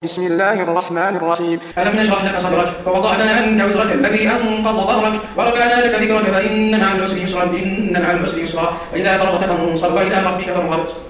بسم الله الرحمن الرحيم. ألم نشرح لك صدرك ووضعنا عنك وزرك الذي أنقض ظهرك ورفعنا لك ذكرك فإن مع العسر يسرا إن مع العسر يسرا وإذا فرغت فانصب وإلى ربك فارغب.